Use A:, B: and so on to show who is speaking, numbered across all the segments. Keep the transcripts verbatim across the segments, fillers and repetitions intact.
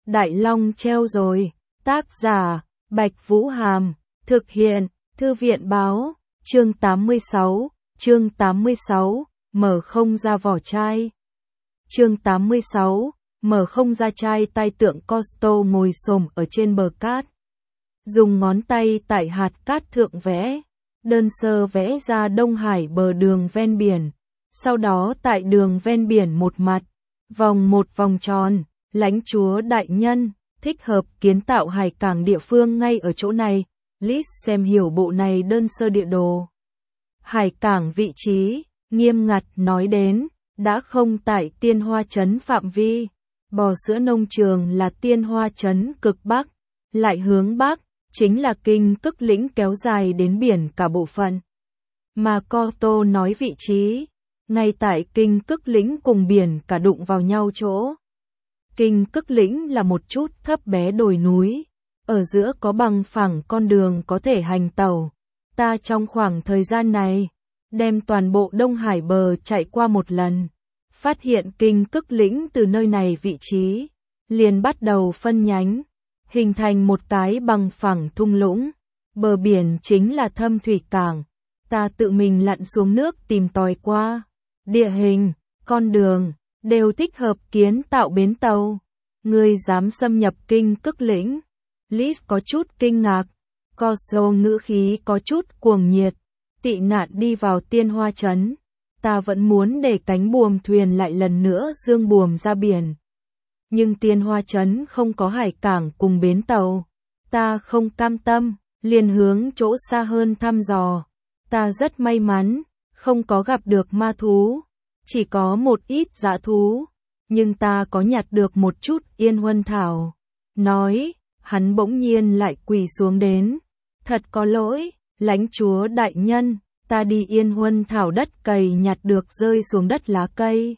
A: Đại Long treo rồi. Tác giả, Bạch Vũ Hàm. Thực hiện, Thư viện Báo. Chương tám mươi sáu. Chương tám mươi sáu. Mở không ra vỏ chai. Chương tám mươi sáu. Mở không ra chai. Tai tượng Cousteau ngồi xổm ở trên bờ cát. Dùng ngón tay tại hạt cát thượng vẽ. Đơn sơ vẽ ra Đông Hải bờ đường ven biển. Sau đó tại đường ven biển một mặt. Vòng một vòng tròn. Lãnh chúa đại nhân. Thích hợp kiến tạo hải cảng địa phương ngay ở chỗ này. Liz xem hiểu bộ này đơn sơ địa đồ. Hải cảng vị trí, nghiêm ngặt nói đến, đã không tại Tiên Hoa Trấn phạm vi. Bò sữa nông trường là Tiên Hoa Trấn cực Bắc. Lại hướng Bắc, chính là Kinh Cức Lĩnh kéo dài đến biển cả bộ phận. Mà Cousteau nói vị trí, ngay tại Kinh Cức Lĩnh cùng biển cả đụng vào nhau chỗ. Kinh Cức Lĩnh là một chút thấp bé đồi núi, ở giữa có bằng phẳng con đường có thể hành tàu. Ta trong khoảng thời gian này, đem toàn bộ Đông Hải bờ chạy qua một lần, phát hiện Kinh Cức Lĩnh từ nơi này vị trí, liền bắt đầu phân nhánh, hình thành một cái bằng phẳng thung lũng. Bờ biển chính là Thâm Thủy Cảng. Ta tự mình lặn xuống nước tìm tòi qua. Địa hình, con đường, đều thích hợp kiến tạo bến tàu. Ngươi dám xâm nhập Kinh Cức Lĩnh? Liz có chút kinh ngạc. Cousteau ngữ khí có chút cuồng nhiệt. Tị nạn đi vào Tiên Hoa Trấn. Ta vẫn muốn để cánh buồm thuyền lại lần nữa dương buồm ra biển. Nhưng Tiên Hoa Trấn không có hải cảng cùng bến tàu. Ta không cam tâm, liền hướng chỗ xa hơn thăm dò. Ta rất may mắn, không có gặp được ma thú. Chỉ có một ít dã thú. Nhưng ta có nhặt được một chút yên huân thảo. Nói, hắn bỗng nhiên lại quỳ xuống đến. Thật có lỗi, lãnh chúa đại nhân, ta đi yên huân thảo đất cày nhặt được rơi xuống đất lá cây.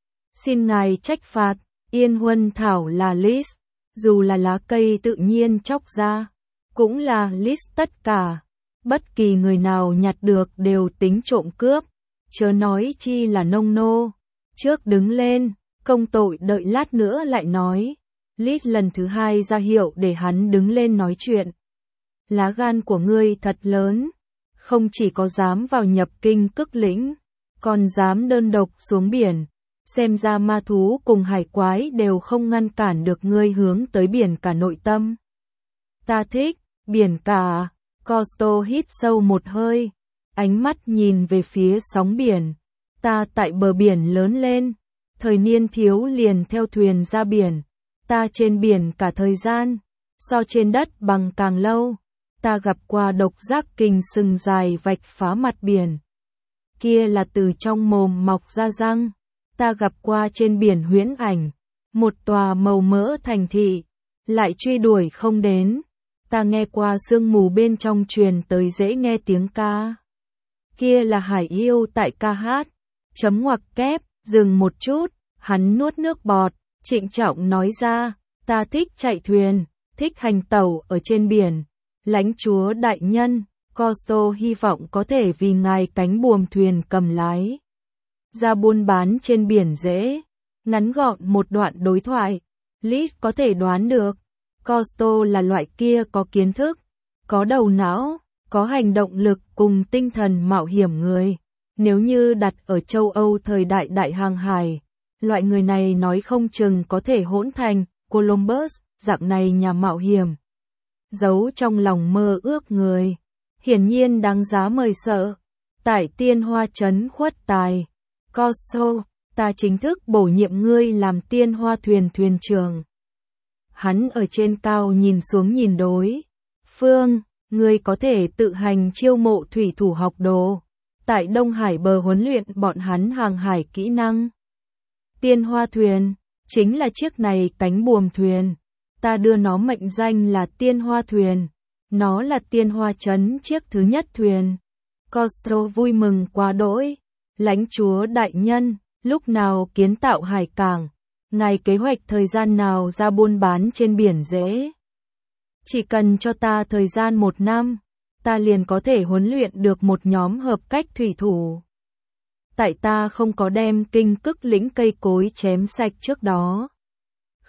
A: Xin ngài trách phạt, yên huân thảo là Liz, dù là lá cây tự nhiên chóc ra, cũng là Liz tất cả. Bất kỳ người nào nhặt được đều tính trộm cướp, chớ nói chi là nông nô. Trước đứng lên, công tội đợi lát nữa lại nói. Liz lần thứ hai ra hiệu để hắn đứng lên nói chuyện. Lá gan của ngươi thật lớn, không chỉ có dám vào nhập Kinh Cức Lĩnh, còn dám đơn độc xuống biển. Xem ra ma thú cùng hải quái đều không ngăn cản được ngươi hướng tới biển cả nội tâm. Ta thích, biển cả. Cousteau hít sâu một hơi, ánh mắt nhìn về phía sóng biển. Ta tại bờ biển lớn lên, thời niên thiếu liền theo thuyền ra biển. Ta trên biển cả thời gian, so trên đất bằng càng lâu. Ta gặp qua độc giác kình sừng dài vạch phá mặt biển. Kia là từ trong mồm mọc ra răng. Ta gặp qua trên biển huyễn ảnh, một tòa màu mỡ thành thị, lại truy đuổi không đến. Ta nghe qua sương mù bên trong truyền tới dễ nghe tiếng ca. Kia là hải yêu tại ca hát. Chấm ngoặc kép, dừng một chút, hắn nuốt nước bọt, trịnh trọng nói ra, ta thích chạy thuyền, thích hành tàu ở trên biển. Lãnh chúa đại nhân, Cousteau hy vọng có thể vì ngài cánh buồm thuyền cầm lái. Ra buôn bán trên biển dễ. Ngắn gọn một đoạn đối thoại, Liz có thể đoán được. Cousteau là loại kia có kiến thức, có đầu não, có hành động lực cùng tinh thần mạo hiểm người. Nếu như đặt ở châu Âu thời đại đại hàng hải, loại người này nói không chừng có thể hỗn thành Columbus, dạng này nhà mạo hiểm. Giấu trong lòng mơ ước người, hiển nhiên đáng giá mời sợ. Tại Tiên Hoa Trấn khuất tài, Cousteau, ta chính thức bổ nhiệm ngươi làm Tiên Hoa thuyền thuyền trưởng. Hắn ở trên cao nhìn xuống nhìn đối phương, ngươi có thể tự hành chiêu mộ thủy thủ học đồ, tại Đông Hải bờ huấn luyện bọn hắn hàng hải kỹ năng. Tiên Hoa thuyền, chính là chiếc này cánh buồm thuyền, ta đưa nó mệnh danh là Tiên Hoa thuyền, nó là Tiên Hoa Trấn chiếc thứ nhất thuyền. Cousteau vui mừng quá đỗi, lãnh chúa đại nhân, lúc nào kiến tạo hải cảng? Ngài kế hoạch thời gian nào ra buôn bán trên biển dễ? Chỉ cần cho ta thời gian một năm, ta liền có thể huấn luyện được một nhóm hợp cách thủy thủ. Tại ta không có đem Kinh Cức Lĩnh cây cối chém sạch trước đó.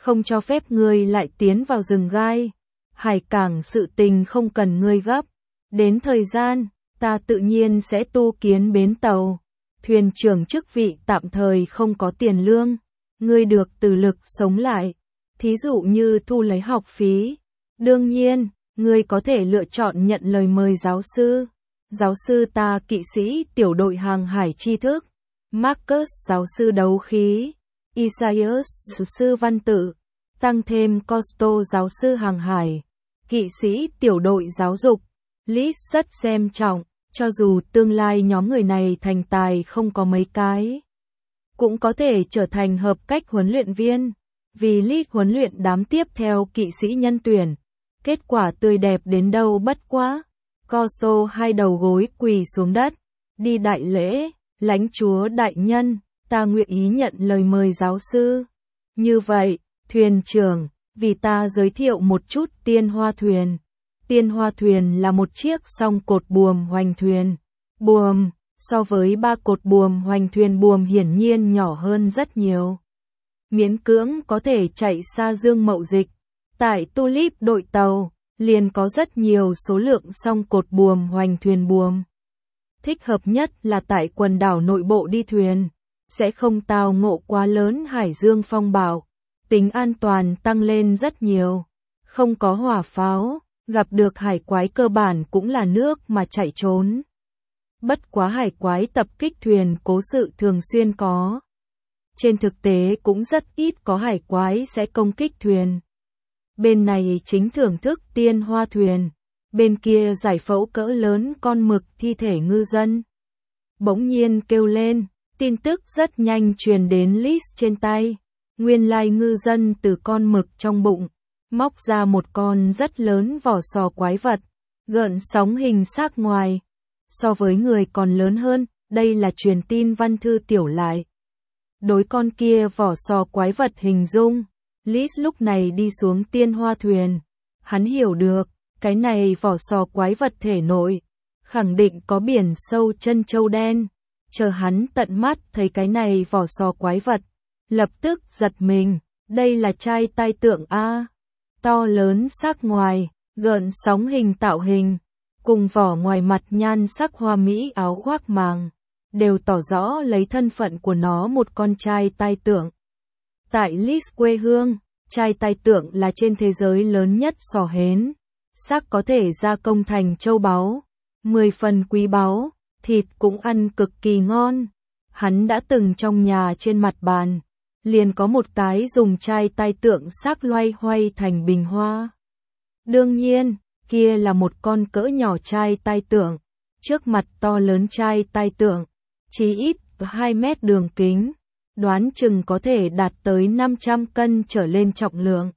A: không cho phép ngươi lại tiến vào rừng gai. Hải cảng sự tình không cần ngươi gấp. Đến thời gian, ta tự nhiên sẽ tu kiến bến tàu. Thuyền trưởng chức vị tạm thời không có tiền lương. Ngươi được từ lực sống lại. Thí dụ như thu lấy học phí. Đương nhiên, ngươi có thể lựa chọn nhận lời mời giáo sư. Giáo sư ta kỵ sĩ tiểu đội hàng hải tri thức. Marcus giáo sư đấu khí. Isaias sư văn tự. Tăng thêm Costo giáo sư hàng hải. Kỵ sĩ tiểu đội giáo dục. Liz rất xem trọng, cho dù tương lai nhóm người này thành tài không có mấy cái. Cũng có thể trở thành hợp cách huấn luyện viên. Vì Liz huấn luyện đám tiếp theo kỵ sĩ nhân tuyển. Kết quả tươi đẹp đến đâu bất quá. Costo hai đầu gối quỳ xuống đất. Đi đại lễ, lãnh chúa đại nhân, ta nguyện ý nhận lời mời giáo sư. Như vậy, thuyền trưởng, vì ta giới thiệu một chút tiên hoa thuyền. Tiên hoa thuyền là một chiếc song cột buồm hoành thuyền. Buồm, so với ba cột buồm hoành thuyền buồm hiển nhiên nhỏ hơn rất nhiều. Miễn cưỡng có thể chạy xa dương mậu dịch. Tại Tulip đội tàu, liền có rất nhiều số lượng song cột buồm hoành thuyền buồm. Thích hợp nhất là tại quần đảo nội bộ đi thuyền. Sẽ không tao ngộ quá lớn hải dương phong bạo. Tính an toàn tăng lên rất nhiều. Không có hỏa pháo. Gặp được hải quái cơ bản cũng là nước mà chạy trốn. Bất quá hải quái tập kích thuyền cố sự thường xuyên có. Trên thực tế cũng rất ít có hải quái sẽ công kích thuyền. Bên này chính thưởng thức tiên hoa thuyền. Bên kia giải phẫu cỡ lớn con mực thi thể ngư dân. Bỗng nhiên kêu lên, tin tức rất nhanh truyền đến Liz trên tay. Nguyên lai ngư dân từ con mực trong bụng. Móc ra một con rất lớn vỏ sò quái vật, gợn sóng hình xác ngoài. So với người còn lớn hơn, đây là truyền tin văn thư tiểu lại. Đối con kia vỏ sò quái vật hình dung, Liz lúc này đi xuống tiên hoa thuyền. Hắn hiểu được, cái này vỏ sò quái vật thể nội, khẳng định có biển sâu chân châu đen. Chờ hắn tận mắt thấy cái này vỏ sò quái vật, lập tức giật mình, đây là trai tai tượng A. To lớn sắc ngoài, gợn sóng hình tạo hình, cùng vỏ ngoài mặt nhan sắc hoa mỹ áo khoác màng, đều tỏ rõ lấy thân phận của nó một con trai tai tượng. Tại Liz quê hương, trai tai tượng là trên thế giới lớn nhất sò hến, xác có thể gia công thành châu báu, mười phần quý báu, thịt cũng ăn cực kỳ ngon. Hắn đã từng trong nhà trên mặt bàn. Liền có một cái dùng chai tai tượng xác loay hoay thành bình hoa. Đương nhiên, kia là một con cỡ nhỏ chai tai tượng. Trước mặt to lớn chai tai tượng, chí ít hai mét đường kính, đoán chừng có thể đạt tới năm trăm cân trở lên trọng lượng.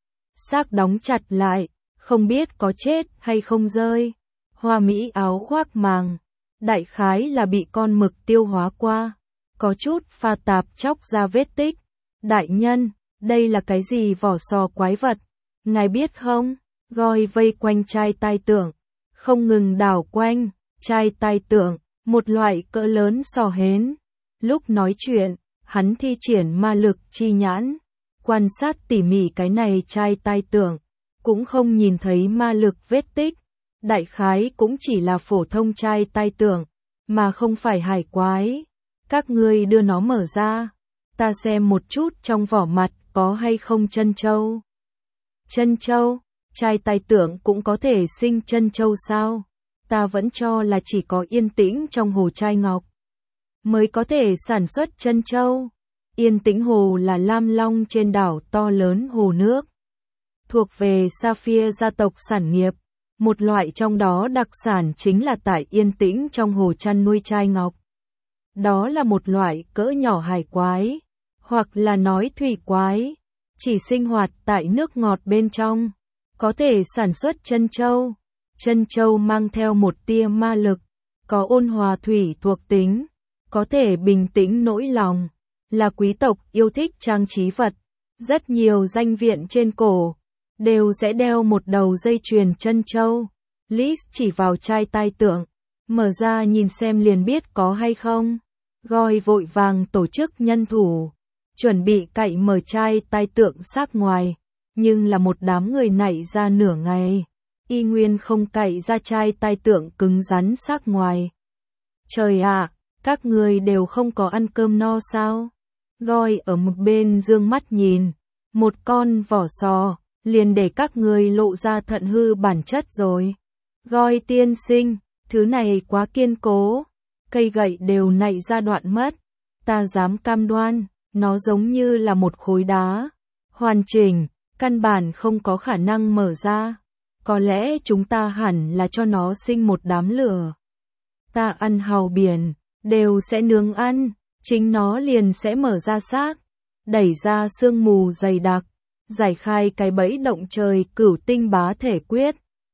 A: Xác đóng chặt lại, không biết có chết hay không rơi. Hoa mỹ áo khoác màng, đại khái là bị con mực tiêu hóa qua, có chút pha tạp chóc ra vết tích. Đại nhân, đây là cái gì vỏ sò quái vật? Ngài biết không? Goi vây quanh trai tai tượng, không ngừng đảo quanh, trai tai tượng, một loại cỡ lớn sò hến. Lúc nói chuyện, hắn thi triển ma lực chi nhãn, quan sát tỉ mỉ cái này trai tai tượng, cũng không nhìn thấy ma lực vết tích. Đại khái cũng chỉ là phổ thông trai tai tượng, mà không phải hải quái. Các ngươi đưa nó mở ra. Ta xem một chút trong vỏ mặt có hay không chân châu. Chân châu, trai tai tượng cũng có thể sinh chân châu sao? Ta vẫn cho là chỉ có Yên Tĩnh trong hồ trai ngọc mới có thể sản xuất chân châu. Yên Tĩnh hồ là lam long trên đảo to lớn hồ nước, thuộc về Sapphire gia tộc sản nghiệp. Một loại trong đó đặc sản chính là tại Yên Tĩnh trong hồ chăn nuôi trai ngọc. Đó là một loại cỡ nhỏ hải quái, hoặc là nói thủy quái, chỉ sinh hoạt tại nước ngọt bên trong, có thể sản xuất chân châu. Chân châu mang theo một tia ma lực, có ôn hòa thủy thuộc tính, có thể bình tĩnh nỗi lòng, là quý tộc yêu thích trang trí vật. Rất nhiều danh viện trên cổ đều sẽ đeo một đầu dây chuyền chân châu. Liz chỉ vào trai tai tượng, mở ra nhìn xem liền biết có hay không. Goi vội vàng tổ chức nhân thủ, chuẩn bị cậy mở chai tai tượng xác ngoài, nhưng là một đám người nảy ra nửa ngày, y nguyên không cậy ra chai tai tượng cứng rắn xác ngoài. Trời ạ, các người đều không có ăn cơm no sao? Goi ở một bên dương mắt nhìn, một con vỏ sò, liền để các người lộ ra thận hư bản chất rồi. Goi tiên sinh, thứ này quá kiên cố, cây gậy đều nảy ra đoạn mất, ta dám cam đoan, nó giống như là một khối đá, hoàn chỉnh, căn bản không có khả năng mở ra. Có lẽ chúng ta hẳn là cho nó sinh một đám lửa. Ta ăn hàu biển, đều sẽ nướng ăn, chính nó liền sẽ mở ra xác, đẩy ra sương mù dày đặc, giải khai cái bẫy động trời cửu tinh bá thể quyết.